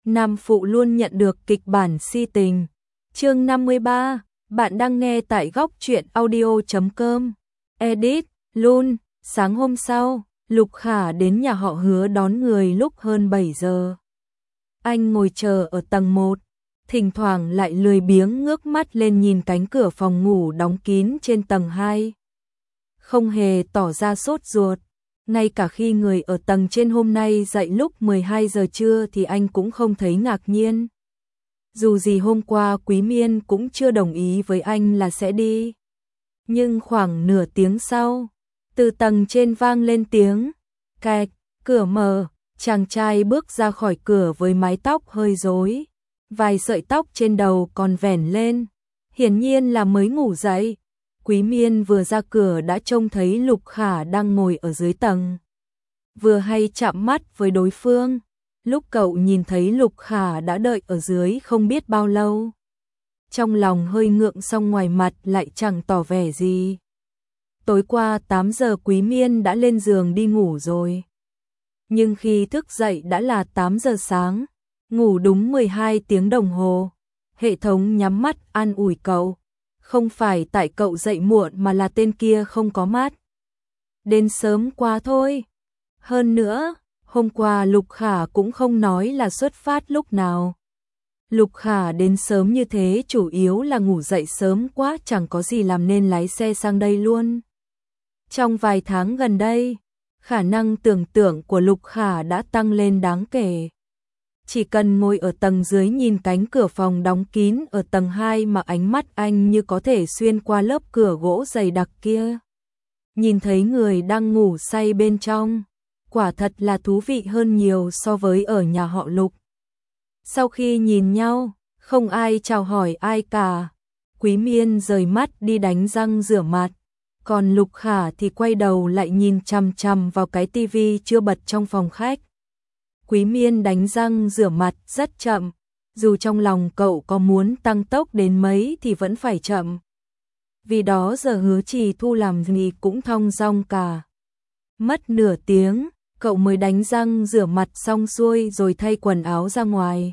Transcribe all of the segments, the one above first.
Nam phụ luôn nhận được kịch bản si tình. Chương 53, bạn đang nghe tại góc truyện audio.com. Edit, Lun. Sáng hôm sau, Lục Khả đến nhà họ Hứa đón người lúc hơn 7 giờ. Anh ngồi chờ ở tầng 1, thỉnh thoảng lại lười biếng ngước mắt lên nhìn cánh cửa phòng ngủ đóng kín trên tầng 2. Không hề tỏ ra sốt ruột, ngay cả khi người ở tầng trên hôm nay dậy lúc 12 giờ trưa thì anh cũng không thấy ngạc nhiên. Dù gì hôm qua Quý Miên cũng chưa đồng ý với anh là sẽ đi. Nhưng khoảng nửa tiếng sau, từ tầng trên vang lên tiếng cạch, cửa mở, chàng trai bước ra khỏi cửa với mái tóc hơi rối, vài sợi tóc trên đầu còn vểnh lên, hiển nhiên là mới ngủ dậy. Quý Miên vừa ra cửa đã trông thấy Lục Khả đang ngồi ở dưới tầng. Vừa hay chạm mắt với đối phương, lúc cậu nhìn thấy Lục Khả đã đợi ở dưới không biết bao lâu. Trong lòng hơi ngượng song ngoài mặt lại chẳng tỏ vẻ gì. Tối qua 8 giờ Quý Miên đã lên giường đi ngủ rồi. Nhưng khi thức dậy đã là 8 giờ sáng, ngủ đúng 12 tiếng đồng hồ. Hệ thống nhắm mắt an ủi cậu. Không phải tại cậu dậy muộn mà là tên kia không có mắt. Đến sớm quá thôi. Hơn nữa, hôm qua Lục Khả cũng không nói là xuất phát lúc nào. Lục Khả đến sớm như thế chủ yếu là ngủ dậy sớm quá chẳng có gì làm nên lái xe sang đây luôn. Trong vài tháng gần đây, khả năng tưởng tượng của Lục Khả đã tăng lên đáng kể. Chỉ cần ngồi ở tầng dưới nhìn cánh cửa phòng đóng kín ở tầng 2 mà ánh mắt anh như có thể xuyên qua lớp cửa gỗ dày đặc kia. Nhìn thấy người đang ngủ say bên trong, quả thật là thú vị hơn nhiều so với ở nhà họ Lục. Sau khi nhìn nhau, không ai chào hỏi ai cả. Quý Miên rời mắt đi đánh răng rửa mặt, còn Lục Khả thì quay đầu lại nhìn chằm chằm vào cái tivi chưa bật trong phòng khách. Quý Miên đánh răng rửa mặt rất chậm, dù trong lòng cậu có muốn tăng tốc đến mấy thì vẫn phải chậm. Vì đó giờ Hứa Trì Thu làm gì cũng thong dong cả. Mất nửa tiếng, cậu mới đánh răng rửa mặt xong xuôi rồi thay quần áo ra ngoài.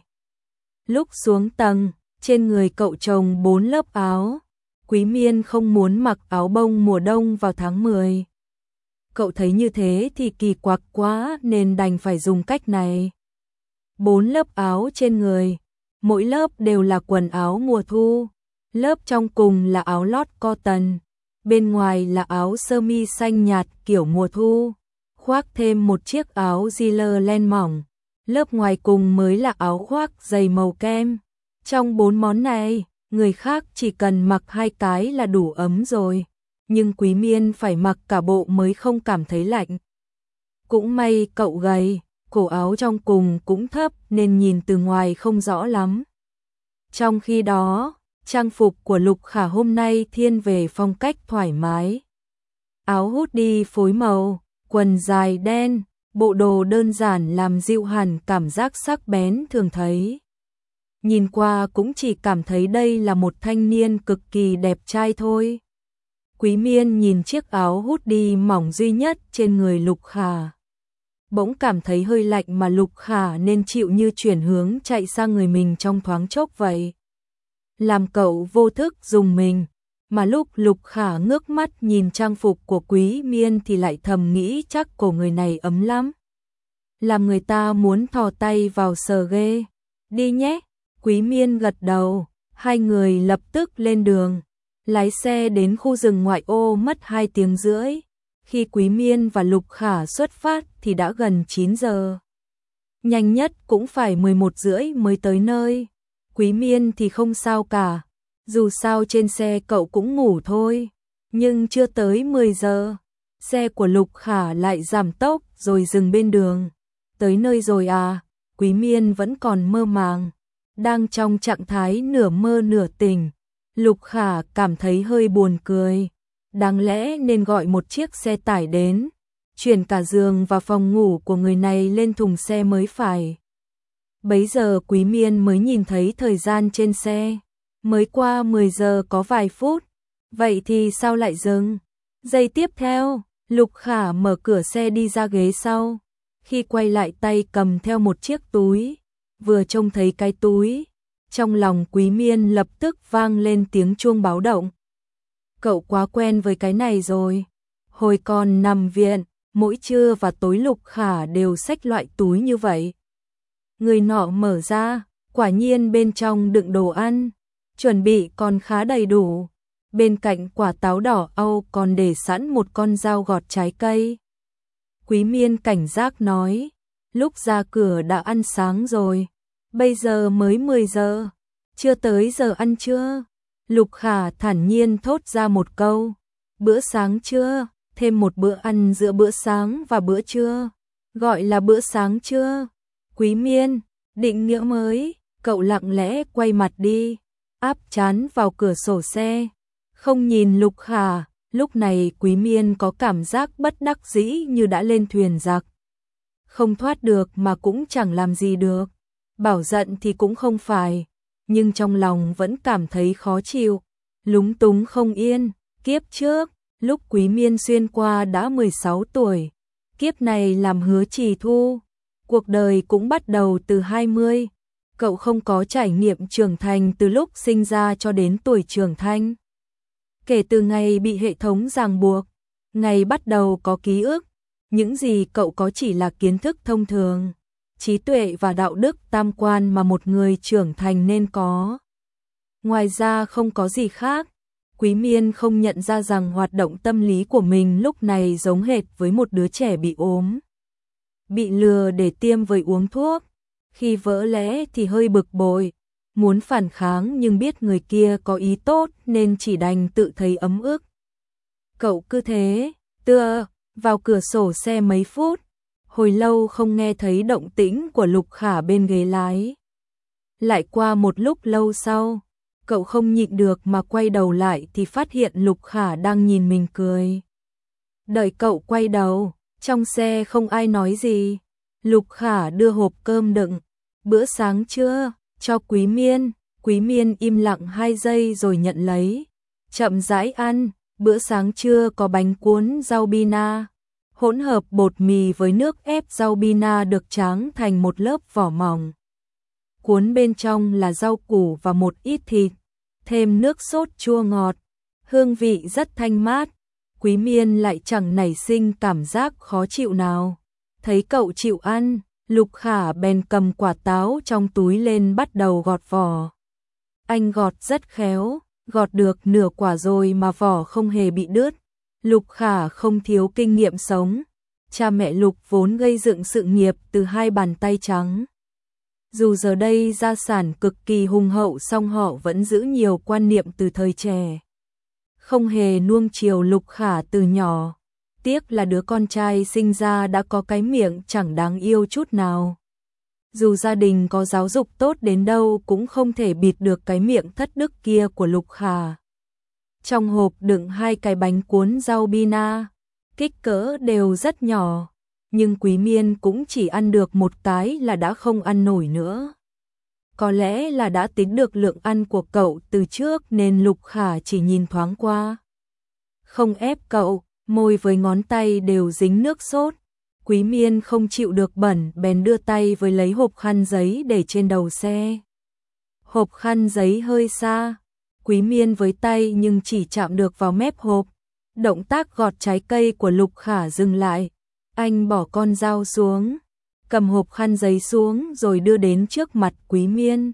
Lúc xuống tầng, trên người cậu chồng 4 lớp áo. Quý Miên không muốn mặc áo bông mùa đông vào tháng 10. Cậu thấy như thế thì kỳ quặc quá nên đành phải dùng cách này. 4 lớp áo trên người, mỗi lớp đều là quần áo mùa thu. Lớp trong cùng là áo lót cotton, bên ngoài là áo sơ mi xanh nhạt kiểu mùa thu, khoác thêm một chiếc áo jean len mỏng. Lớp ngoài cùng mới là áo khoác dày màu kem. Trong 4 món này, người khác chỉ cần mặc 2 cái là đủ ấm rồi. Nhưng Quý Miên phải mặc cả bộ mới không cảm thấy lạnh. Cũng may cậu gầy, cổ áo trong cùng cũng thấp nên nhìn từ ngoài không rõ lắm. Trong khi đó, trang phục của Lục Khả hôm nay thiên về phong cách thoải mái. Áo hoodie phối màu, quần dài đen, bộ đồ đơn giản làm dịu hẳn cảm giác sắc bén thường thấy. Nhìn qua cũng chỉ cảm thấy đây là một thanh niên cực kỳ đẹp trai thôi. Quý Miên nhìn chiếc áo hoodie mỏng duy nhất trên người Lục Khả. Bỗng cảm thấy hơi lạnh mà Lục Khả nên chịu như chuyển hướng chạy sang người mình trong thoáng chốc vậy. Làm cậu vô thức dùng mình, mà lúc Lục Khả ngước mắt nhìn trang phục của Quý Miên thì lại thầm nghĩ chắc cổ người này ấm lắm. Làm người ta muốn thò tay vào sờ ghê. Đi nhé, Quý Miên gật đầu, hai người lập tức lên đường. Lái xe đến khu rừng ngoại ô mất 2 tiếng rưỡi. Khi Quý Miên và Lục Khả xuất phát thì đã gần 9 giờ. Nhanh nhất cũng phải 11 rưỡi mới tới nơi. Quý Miên thì không sao cả. Dù sao trên xe cậu cũng ngủ thôi. Nhưng chưa tới 10 giờ, xe của Lục Khả lại giảm tốc rồi dừng bên đường. Tới nơi rồi à? Quý Miên vẫn còn mơ màng, đang trong trạng thái nửa mơ nửa tỉnh. Lục Khả cảm thấy hơi buồn cười. Đáng lẽ nên gọi một chiếc xe tải đến, chuyển cả giường và phòng ngủ của người này lên thùng xe mới phải. Bấy giờ Quý Miên mới nhìn thấy thời gian trên xe. Mới qua 10 giờ có vài phút. Vậy thì sao lại dừng? Giây tiếp theo, Lục Khả mở cửa xe đi ra ghế sau. Khi quay lại tay cầm theo một chiếc túi. vừa trông thấy cái túi, trong lòng Quý Miên lập tức vang lên tiếng chuông báo động. Cậu quá quen với cái này rồi. Hồi còn nằm viện, mỗi trưa và tối Lục Khả đều xách loại túi như vậy. Người nọ mở ra, quả nhiên bên trong đựng đồ ăn, chuẩn bị còn khá đầy đủ. Bên cạnh quả táo đỏ Âu còn để sẵn một con dao gọt trái cây. Quý Miên cảnh giác nói, lúc ra cửa đã ăn sáng rồi, bây giờ mới 10 giờ, chưa tới giờ ăn trưa. Lục Khả thản nhiên thốt ra một câu, bữa sáng trưa, thêm một bữa ăn giữa bữa sáng và bữa trưa, gọi là bữa sáng trưa. Quý Miên, định nghĩa mới, cậu lặng lẽ quay mặt đi, áp trán vào cửa sổ xe, không nhìn Lục Khả. Lúc này Quý Miên có cảm giác bất đắc dĩ như đã lên thuyền giặc. Không thoát được mà cũng chẳng làm gì được. Bảo giận thì cũng không phải, nhưng trong lòng vẫn cảm thấy khó chịu, lúng túng không yên. Kiếp trước, lúc Quý Miên xuyên qua đã 16 tuổi, kiếp này làm Hứa Trì Thu, cuộc đời cũng bắt đầu từ 20. Cậu không có trải nghiệm trưởng thành từ lúc sinh ra cho đến tuổi trưởng thành. Kể từ ngày bị hệ thống ràng buộc, ngày bắt đầu có ký ức, những gì cậu có chỉ là kiến thức thông thường, trí tuệ và đạo đức tam quan mà một người trưởng thành nên có. Ngoài ra không có gì khác. Quý Miên không nhận ra rằng hoạt động tâm lý của mình lúc này giống hệt với một đứa trẻ bị ốm, bị lừa để tiêm với uống thuốc. Khi vỡ lẽ thì hơi bực bội, muốn phản kháng nhưng biết người kia có ý tốt nên chỉ đành tự thấy ấm ức. Cậu cứ thế, tựa vào cửa sổ xe mấy phút, hồi lâu không nghe thấy động tĩnh của Lục Khả bên ghế lái. Lại qua một lúc lâu sau, cậu không nhịn được mà quay đầu lại thì phát hiện Lục Khả đang nhìn mình cười. Đợi cậu quay đầu, trong xe không ai nói gì. Lục Khả đưa hộp cơm đựng bữa sáng trưa cho Quý Miên. Quý Miên im lặng 2 giây rồi nhận lấy, chậm rãi ăn. Bữa sáng trưa có bánh cuốn rau bina, hỗn hợp bột mì với nước ép rau bina được tráng thành một lớp vỏ mỏng. Cuốn bên trong là rau củ và một ít thịt, thêm nước sốt chua ngọt, hương vị rất thanh mát. Quý Miên lại chẳng nảy sinh cảm giác khó chịu nào. Thấy cậu chịu ăn, Lục Khả bèn cầm quả táo trong túi lên bắt đầu gọt vỏ. Anh gọt rất khéo, gọt được nửa quả rồi mà vỏ không hề bị đứt. Lục Khả không thiếu kinh nghiệm sống, cha mẹ Lục vốn gây dựng sự nghiệp từ 2 bàn tay trắng. Dù giờ đây gia sản cực kỳ hùng hậu song họ vẫn giữ nhiều quan niệm từ thời trẻ, không hề nuông chiều Lục Khả từ nhỏ. Tiếc là đứa con trai sinh ra đã có cái miệng chẳng đáng yêu chút nào. Dù gia đình có giáo dục tốt đến đâu cũng không thể bịt được cái miệng thất đức kia của Lục Khả. Trong hộp đựng 2 cái bánh cuốn rau bina, kích cỡ đều rất nhỏ, nhưng Quý Miên cũng chỉ ăn được một cái là đã không ăn nổi nữa. Có lẽ là đã tính được lượng ăn của cậu từ trước nên Lục Khả chỉ nhìn thoáng qua. Không ép cậu, môi với ngón tay đều dính nước sốt. Quý Miên không chịu được bẩn bèn đưa tay với lấy hộp khăn giấy để trên đầu xe. Hộp khăn giấy hơi xa, Quý Miên với tay nhưng chỉ chạm được vào mép hộp. Động tác gọt trái cây của Lục Khả dừng lại. Anh bỏ con dao xuống, cầm hộp khăn giấy xuống rồi đưa đến trước mặt Quý Miên.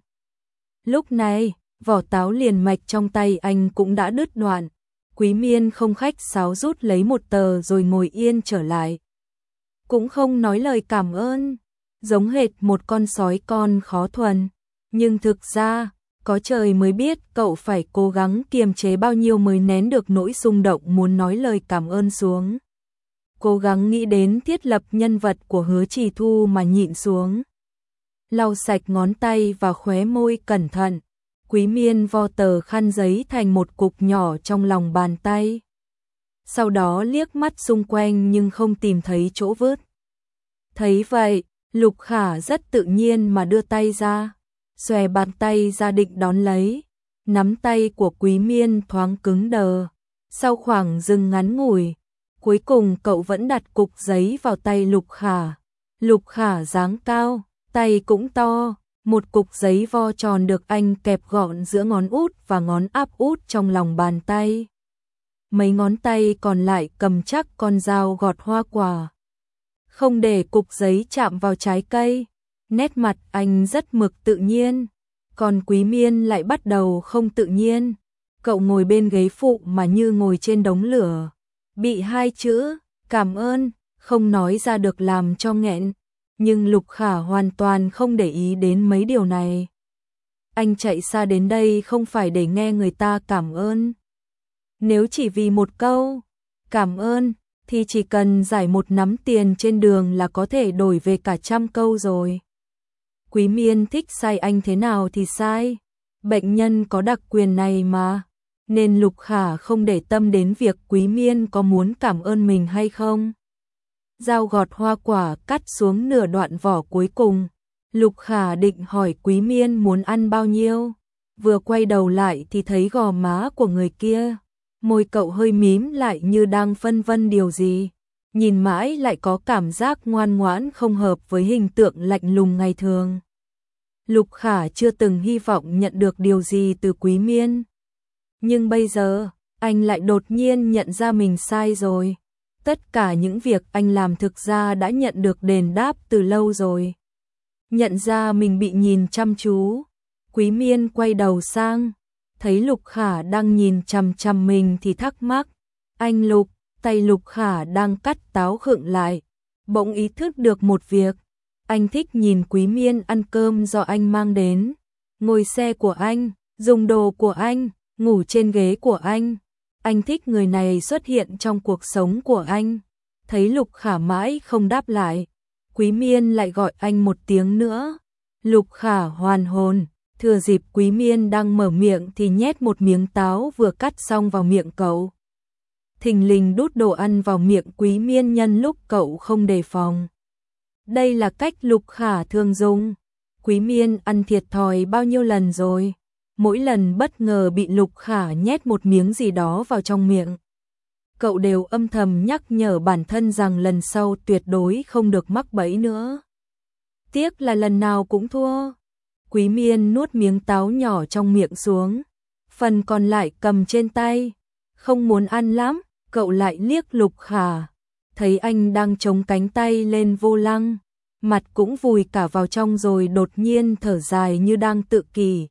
Lúc này, vỏ táo liền mạch trong tay anh cũng đã đứt đoạn. Quý Miên không khách sáo rút lấy một tờ rồi ngồi yên trở lại. Cũng không nói lời cảm ơn, giống hệt một con sói con khó thuần. Nhưng thực ra, có trời mới biết cậu phải cố gắng kiềm chế bao nhiêu mới nén được nỗi xung động muốn nói lời cảm ơn xuống. Cố gắng nghĩ đến thiết lập nhân vật của Hứa Trì Thu mà nhịn xuống. Lau sạch ngón tay và khóe môi cẩn thận. Quý Miên vo tờ khăn giấy thành một cục nhỏ trong lòng bàn tay. Sau đó liếc mắt xung quanh nhưng không tìm thấy chỗ vứt. Thấy vậy, Lục Khả rất tự nhiên mà đưa tay ra, xòe bàn tay ra định đón lấy. Nắm tay của Quý Miên thoáng cứng đờ. Sau khoảng dừng ngắn ngủi, cuối cùng cậu vẫn đặt cục giấy vào tay Lục Khả. Lục Khả dáng cao, tay cũng to, một cục giấy vo tròn được anh kẹp gọn giữa ngón út và ngón áp út trong lòng bàn tay. Mấy ngón tay còn lại cầm chắc con dao gọt hoa quả. Không để cục giấy chạm vào trái cây. Nét mặt anh rất mực tự nhiên. Còn Quý Miên lại bắt đầu không tự nhiên. Cậu ngồi bên ghế phụ mà như ngồi trên đống lửa. Bị hai chữ, cảm ơn, không nói ra được làm cho nghẹn. Nhưng Lục Khả hoàn toàn không để ý đến mấy điều này. Anh chạy xa đến đây không phải để nghe người ta cảm ơn. Nếu chỉ vì một câu, cảm ơn, thì chỉ cần giải một nắm tiền trên đường là có thể đổi về cả 100 câu rồi. Quý Miên thích sai anh thế nào thì sai. Bệnh nhân có đặc quyền này mà. Nên Lục Khả không để tâm đến việc Quý Miên có muốn cảm ơn mình hay không. Dao gọt hoa quả cắt xuống nửa đoạn vỏ cuối cùng. Lục Khả định hỏi Quý Miên muốn ăn bao nhiêu. Vừa quay đầu lại thì thấy gò má của người kia. Môi cậu hơi mím lại như đang phân vân điều gì. Nhìn mãi lại có cảm giác ngoan ngoãn không hợp với hình tượng lạnh lùng ngày thường. Lục Khả chưa từng hy vọng nhận được điều gì từ Quý Miên. Nhưng bây giờ, anh lại đột nhiên nhận ra mình sai rồi. Tất cả những việc anh làm thực ra đã nhận được đền đáp từ lâu rồi. Nhận ra mình bị nhìn chăm chú. Quý Miên quay đầu sang. Thấy Lục Khả đang nhìn chằm chằm mình thì thắc mắc. Anh Lục, tay Lục Khả đang cắt táo khựng lại. Bỗng ý thức được một việc. Anh thích nhìn Quý Miên ăn cơm do anh mang đến. Ngồi xe của anh, dùng đồ của anh, ngủ trên ghế của anh. Anh thích người này xuất hiện trong cuộc sống của anh. Thấy Lục Khả mãi không đáp lại. Quý Miên lại gọi anh một tiếng nữa. Lục Khả hoàn hồn. Thừa dịp Quý Miên đang mở miệng thì nhét một miếng táo vừa cắt xong vào miệng cậu. Thình lình đút đồ ăn vào miệng Quý Miên nhân lúc cậu không đề phòng. Đây là cách Lục Khả thường dùng. Quý Miên ăn thiệt thòi bao nhiêu lần rồi. Mỗi lần bất ngờ bị Lục Khả nhét một miếng gì đó vào trong miệng. Cậu đều âm thầm nhắc nhở bản thân rằng lần sau tuyệt đối không được mắc bẫy nữa. Tiếc là lần nào cũng thua. Quý Miên nuốt miếng táo nhỏ trong miệng xuống. Phần còn lại cầm trên tay. Không muốn ăn lắm, cậu lại liếc Lục Khả. Thấy anh đang chống cánh tay lên vô lăng. Mặt cũng vùi cả vào trong rồi đột nhiên thở dài như đang tự kỷ.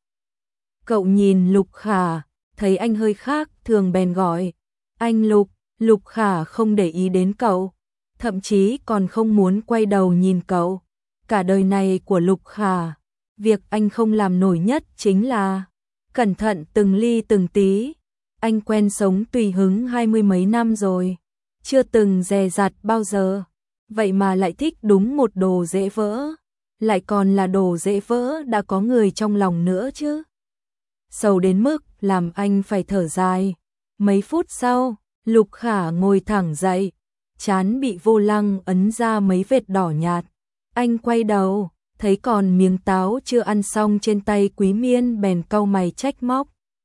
Cậu nhìn Lục Khả, thấy anh hơi khác thường bèn gọi. Anh Lục, Lục Khả không để ý đến cậu. Thậm chí còn không muốn quay đầu nhìn cậu. Cả đời này của Lục Khả, việc anh không làm nổi nhất chính là cẩn thận từng ly từng tí. Anh quen sống tùy hứng 20 mấy năm rồi, chưa từng dè dặt bao giờ. Vậy mà lại thích đúng một đồ dễ vỡ. Lại còn là đồ dễ vỡ đã có người trong lòng nữa chứ. Sầu đến mức làm anh phải thở dài. Mấy phút sau, Lục Khả ngồi thẳng dậy, trán bị vô lăng ấn ra mấy vệt đỏ nhạt. Anh quay đầu, thấy còn miếng táo chưa ăn xong trên tay Quý Miên bèn cau mày trách móc.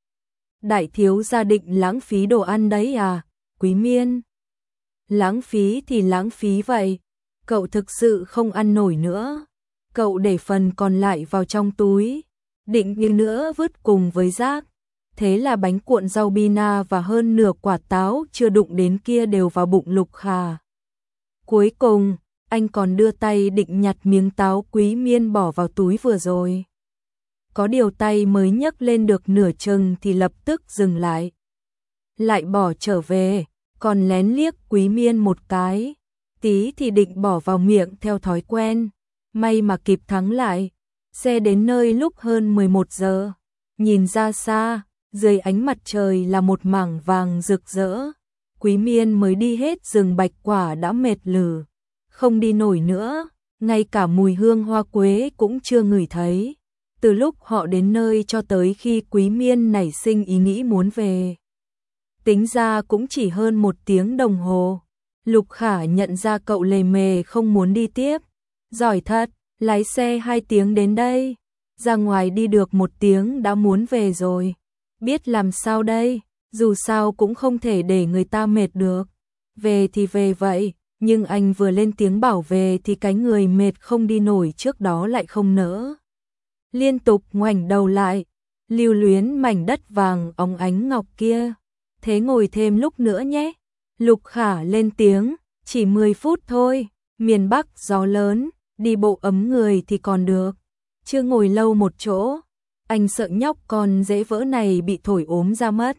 Đại thiếu gia định lãng phí đồ ăn đấy à, Quý Miên? Lãng phí thì lãng phí vậy, cậu thực sự không ăn nổi nữa. Cậu để phần còn lại vào trong túi, định như nữa vứt cùng với rác. Thế là bánh cuộn rau bina và hơn nửa quả táo chưa đụng đến kia đều vào bụng Lục Khả. Cuối cùng, anh còn đưa tay định nhặt miếng táo Quý Miên bỏ vào túi vừa rồi. Có điều tay mới nhấc lên được nửa chừng thì lập tức dừng lại. Lại bỏ trở về, còn lén liếc Quý Miên một cái. Tí thì định bỏ vào miệng theo thói quen. May mà kịp thắng lại. Xe đến nơi lúc hơn 11 giờ. Nhìn ra xa, dưới ánh mặt trời là một mảng vàng rực rỡ. Quý Miên mới đi hết rừng bạch quả đã mệt lử. Không đi nổi nữa, ngay cả mùi hương hoa quế cũng chưa ngửi thấy. Từ lúc họ đến nơi cho tới khi Quý Miên nảy sinh ý nghĩ muốn về. Tính ra cũng chỉ hơn 1 tiếng đồng hồ. Lục Khả nhận ra cậu lề mề không muốn đi tiếp. Giỏi thật, lái xe 2 tiếng đến đây. Ra ngoài đi được 1 tiếng đã muốn về rồi. Biết làm sao đây, dù sao cũng không thể để người ta mệt được. Về thì về vậy, nhưng anh vừa lên tiếng bảo về thì cái người mệt không đi nổi trước đó lại không nỡ. liên tục ngoảnh đầu lại, lưu luyến mảnh đất vàng óng ánh ngọc kia. Thế ngồi thêm lúc nữa nhé. Lục Khả lên tiếng, chỉ 10 phút thôi, miền Bắc gió lớn, đi bộ ấm người thì còn được. Chưa ngồi lâu một chỗ, anh sợ nhóc con dễ vỡ này bị thổi ốm ra mất.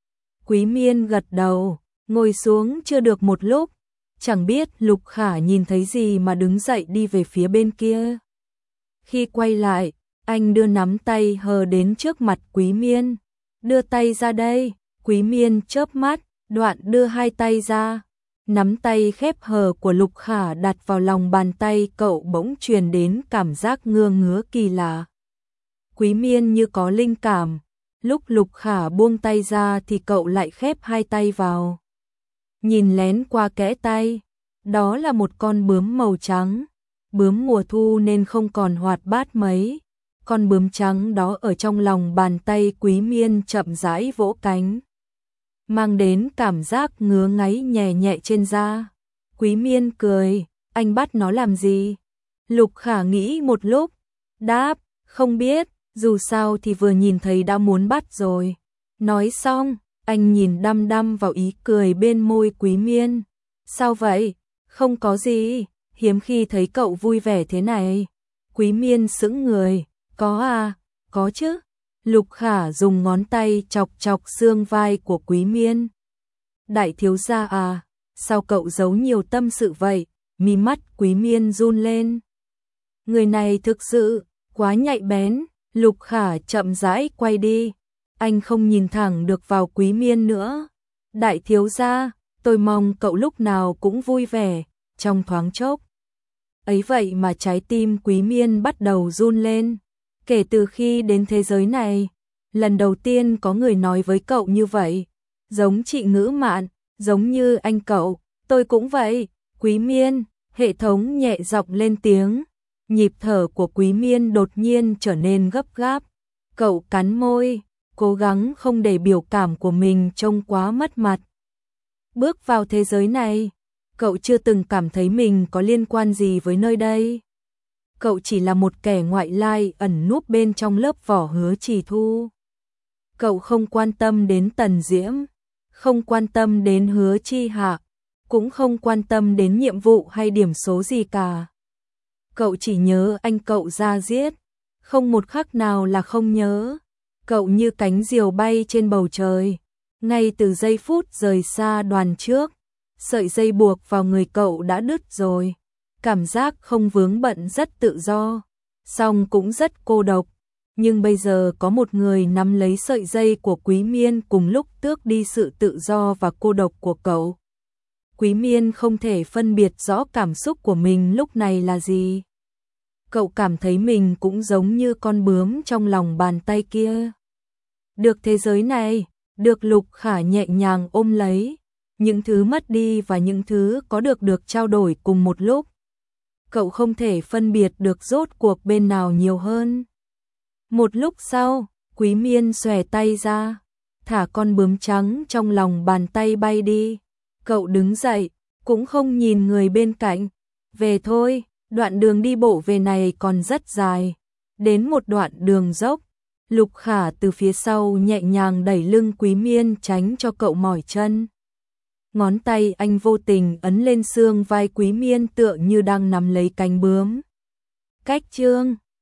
Quý Miên gật đầu, ngồi xuống chưa được một lúc, chẳng biết Lục Khả nhìn thấy gì mà đứng dậy đi về phía bên kia. Khi quay lại, anh đưa nắm tay hờ đến trước mặt Quý Miên. Đưa tay ra đây. Quý Miên chớp mắt, đoạn đưa hai tay ra. Nắm tay khép hờ của Lục Khả đặt vào lòng bàn tay cậu bỗng truyền đến cảm giác ngứa ngứa kỳ lạ. Quý Miên như có linh cảm. Lúc Lục Khả buông tay ra thì cậu lại khép hai tay vào. Nhìn lén qua kẽ tay, đó là một con bướm màu trắng. Bướm mùa thu nên không còn hoạt bát mấy. Con bướm trắng đó ở trong lòng bàn tay Quý Miên chậm rãi vỗ cánh, mang đến cảm giác ngứa ngáy nhẹ nhẹ trên da. Quý Miên cười, anh bắt nó làm gì? Lục Khả nghĩ một lúc, đáp, không biết, dù sao thì vừa nhìn thấy đã muốn bắt rồi. Nói xong, anh nhìn đăm đăm vào ý cười bên môi Quý Miên. Sao vậy? Không có gì, hiếm khi thấy cậu vui vẻ thế này. Quý Miên sững người, có à, có chứ. Lục Khả dùng ngón tay chọc chọc xương vai của Quý Miên. Đại thiếu gia à, sao cậu giấu nhiều tâm sự vậy? Mí mắt Quý Miên run lên. Người này thực sự quá nhạy bén. Lục Khả chậm rãi quay đi. Anh không nhìn thẳng được vào Quý Miên nữa. Đại thiếu gia, tôi mong cậu lúc nào cũng vui vẻ. Trong thoáng chốc ấy vậy mà trái tim Quý Miên bắt đầu run lên. Kể từ khi đến thế giới này, lần đầu tiên có người nói với cậu như vậy. Giống chị Ngữ Mạn, giống như anh cậu, tôi cũng vậy. Quý Miên, hệ thống nhẹ giọng lên tiếng. Nhịp thở của Quý Miên đột nhiên trở nên gấp gáp. Cậu cắn môi, cố gắng không để biểu cảm của mình trông quá mất mặt. Bước vào thế giới này, cậu chưa từng cảm thấy mình có liên quan gì với nơi đây. Cậu chỉ là một kẻ ngoại lai ẩn núp bên trong lớp vỏ Hứa Trì Thu. Cậu không quan tâm đến Tần Diễm, không quan tâm đến Hứa Chi Hạ, cũng không quan tâm đến nhiệm vụ hay điểm số gì cả. Cậu chỉ nhớ anh cậu ra giết, không một khắc nào là không nhớ. Cậu như cánh diều bay trên bầu trời, ngay từ giây phút rời xa đoàn trước, sợi dây buộc vào người cậu đã đứt rồi. Cảm giác không vướng bận rất tự do, song cũng rất cô độc. Nhưng bây giờ có một người nắm lấy sợi dây của Quý Miên cùng lúc tước đi sự tự do và cô độc của cậu. Quý Miên không thể phân biệt rõ cảm xúc của mình lúc này là gì. Cậu cảm thấy mình cũng giống như con bướm trong lòng bàn tay kia. Được thế giới này, được Lục Khả nhẹ nhàng ôm lấy, những thứ mất đi và những thứ có được trao đổi cùng một lúc. Cậu không thể phân biệt được rốt cuộc bên nào nhiều hơn. Một lúc sau, Quý Miên xòe tay ra, thả con bướm trắng trong lòng bàn tay bay đi. Cậu đứng dậy, cũng không nhìn người bên cạnh. Về thôi, đoạn đường đi bộ về này còn rất dài. Đến một đoạn đường dốc, Lục Khả từ phía sau nhẹ nhàng đẩy lưng Quý Miên tránh cho cậu mỏi chân. Ngón tay anh vô tình ấn lên xương vai Quý Miên tựa như đang nắm lấy cánh bướm. Cách chương